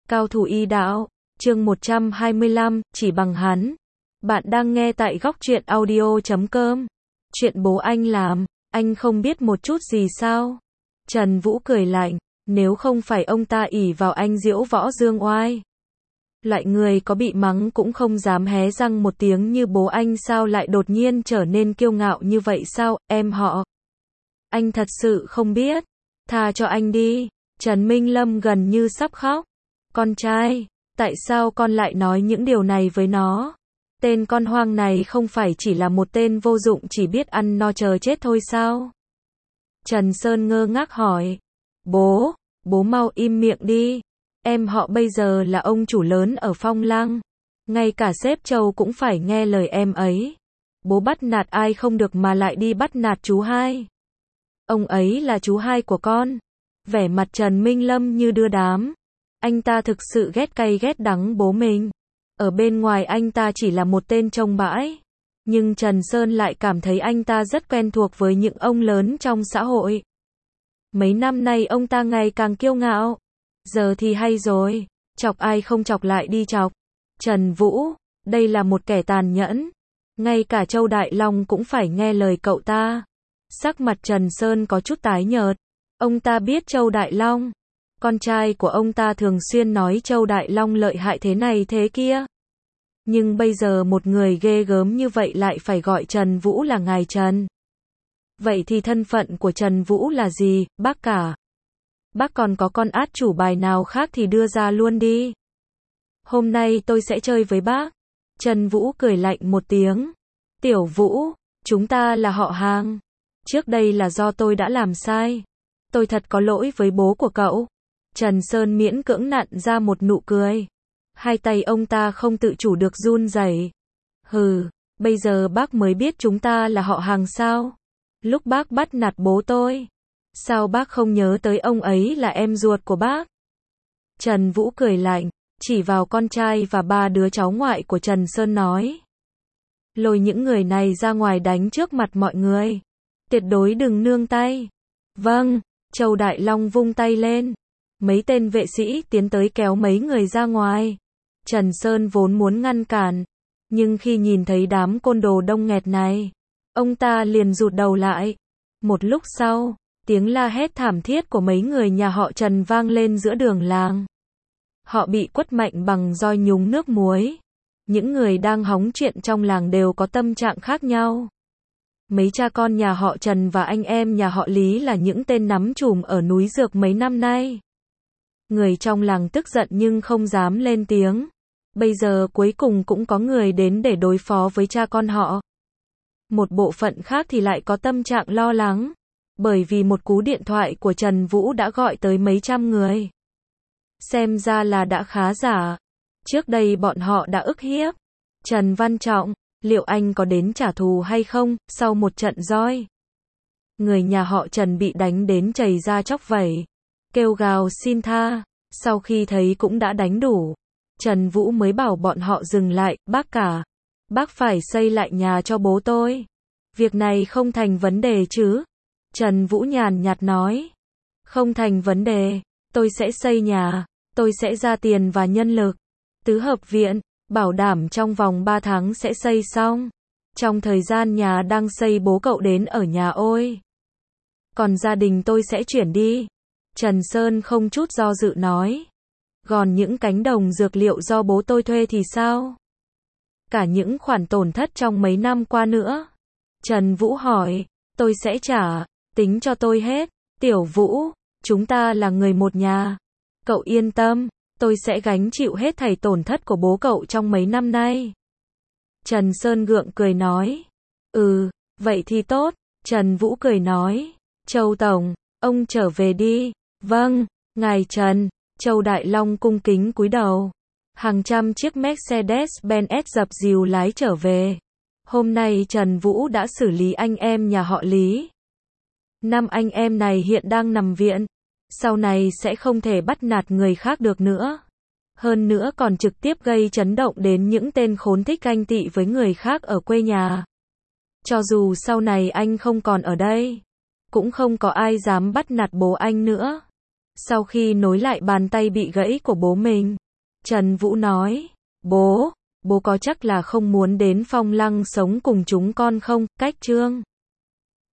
Cao thủ y đạo, chương 125, chỉ bằng hắn. Bạn đang nghe tại góc truyện audio.com. Chuyện bố anh làm, anh không biết một chút gì sao? Trần Vũ cười lạnh, nếu không phải ông ta ỷ vào anh diễu võ dương oai. Loại người có bị mắng cũng không dám hé răng một tiếng như bố anh sao lại đột nhiên trở nên kiêu ngạo như vậy sao, em họ? Anh thật sự không biết. Tha cho anh đi. Trần Minh Lâm gần như sắp khóc. Con trai, tại sao con lại nói những điều này với nó? Tên con hoang này không phải chỉ là một tên vô dụng chỉ biết ăn no chờ chết thôi sao? Trần Sơn ngơ ngác hỏi. Bố mau im miệng đi. Em họ bây giờ là ông chủ lớn ở Phong Lăng. Ngay cả sếp Châu cũng phải nghe lời em ấy. Bố bắt nạt ai không được mà lại đi bắt nạt chú hai. Ông ấy là chú hai của con. Vẻ mặt Trần Minh Lâm như đưa đám. Anh ta thực sự ghét cay ghét đắng bố mình. Ở bên ngoài anh ta chỉ là một tên trông bãi. Nhưng Trần Sơn lại cảm thấy anh ta rất quen thuộc với những ông lớn trong xã hội. Mấy năm nay ông ta ngày càng kiêu ngạo. Giờ thì hay rồi. Chọc ai không chọc lại đi chọc. Trần Vũ, đây là một kẻ tàn nhẫn. Ngay cả Châu Đại Long cũng phải nghe lời cậu ta. Sắc mặt Trần Sơn có chút tái nhợt. Ông ta biết Châu Đại Long. Con trai của ông ta thường xuyên nói Châu Đại Long lợi hại thế này thế kia. Nhưng bây giờ một người ghê gớm như vậy lại phải gọi Trần Vũ là ngài Trần. Vậy thì thân phận của Trần Vũ là gì, bác cả? Bác còn có con át chủ bài nào khác thì đưa ra luôn đi. Hôm nay tôi sẽ chơi với bác. Trần Vũ cười lạnh một tiếng. Tiểu Vũ, chúng ta là họ hàng. Trước đây là do tôi đã làm sai. Tôi thật có lỗi với bố của cậu. Trần Sơn miễn cưỡng nặn ra một nụ cười. Hai tay ông ta không tự chủ được run rẩy. Hừ, bây giờ bác mới biết chúng ta là họ hàng sao? Lúc bác bắt nạt bố tôi, sao bác không nhớ tới ông ấy là em ruột của bác? Trần Vũ cười lạnh, chỉ vào con trai và ba đứa cháu ngoại của Trần Sơn nói. Lôi những người này ra ngoài đánh trước mặt mọi người. Tuyệt đối đừng nương tay. Vâng, Châu Đại Long vung tay lên. Mấy tên vệ sĩ tiến tới kéo mấy người ra ngoài. Trần Sơn vốn muốn ngăn cản. Nhưng khi nhìn thấy đám côn đồ đông nghẹt này, ông ta liền rụt đầu lại. Một lúc sau, tiếng la hét thảm thiết của mấy người nhà họ Trần vang lên giữa đường làng. Họ bị quất mạnh bằng roi nhúng nước muối. Những người đang hóng chuyện trong làng đều có tâm trạng khác nhau. Mấy cha con nhà họ Trần và anh em nhà họ Lý là những tên nắm trùm ở núi Dược mấy năm nay. Người trong làng tức giận nhưng không dám lên tiếng. Bây giờ cuối cùng cũng có người đến để đối phó với cha con họ. Một bộ phận khác thì lại có tâm trạng lo lắng. Bởi vì một cú điện thoại của Trần Vũ đã gọi tới mấy trăm người. Xem ra là đã khá giả. Trước đây bọn họ đã ức hiếp Trần Văn Trọng. Liệu anh có đến trả thù hay không, sau một trận roi? Người nhà họ Trần bị đánh đến chảy ra chóc vẩy. Kêu gào xin tha. Sau khi thấy cũng đã đánh đủ. Trần Vũ mới bảo bọn họ dừng lại, bác cả. Bác phải xây lại nhà cho bố tôi. Việc này không thành vấn đề chứ? Trần Vũ nhàn nhạt nói. Không thành vấn đề. Tôi sẽ xây nhà. Tôi sẽ ra tiền và nhân lực. Tứ hợp viện. Bảo đảm trong vòng 3 tháng sẽ xây xong. Trong thời gian nhà đang xây bố cậu đến ở nhà ôi. Còn gia đình tôi sẽ chuyển đi. Trần Sơn không chút do dự nói. Còn những cánh đồng dược liệu do bố tôi thuê thì sao? Cả những khoản tổn thất trong mấy năm qua nữa. Trần Vũ hỏi. Tôi sẽ trả. Tính cho tôi hết. Tiểu Vũ, chúng ta là người một nhà. Cậu yên tâm. Tôi sẽ gánh chịu hết thảy tổn thất của bố cậu trong mấy năm nay. Trần Sơn gượng cười nói. Vậy thì tốt. Trần Vũ cười nói. Châu Tổng, ông trở về đi. Vâng, ngài Trần. Châu Đại Long cung kính cúi đầu. Hàng trăm chiếc Mercedes-Benz dập dìu lái trở về. Hôm nay Trần Vũ đã xử lý anh em nhà họ Lý. 5 anh em này hiện đang nằm viện. Sau này sẽ không thể bắt nạt người khác được nữa. Hơn nữa còn trực tiếp gây chấn động đến những tên khốn thích ganh tị với người khác ở quê nhà. Cho dù sau này anh không còn ở đây, cũng không có ai dám bắt nạt bố anh nữa. Sau khi nối lại bàn tay bị gãy của bố mình, Trần Vũ nói, bố có chắc là không muốn đến Phong Lăng sống cùng chúng con không? Cách Trương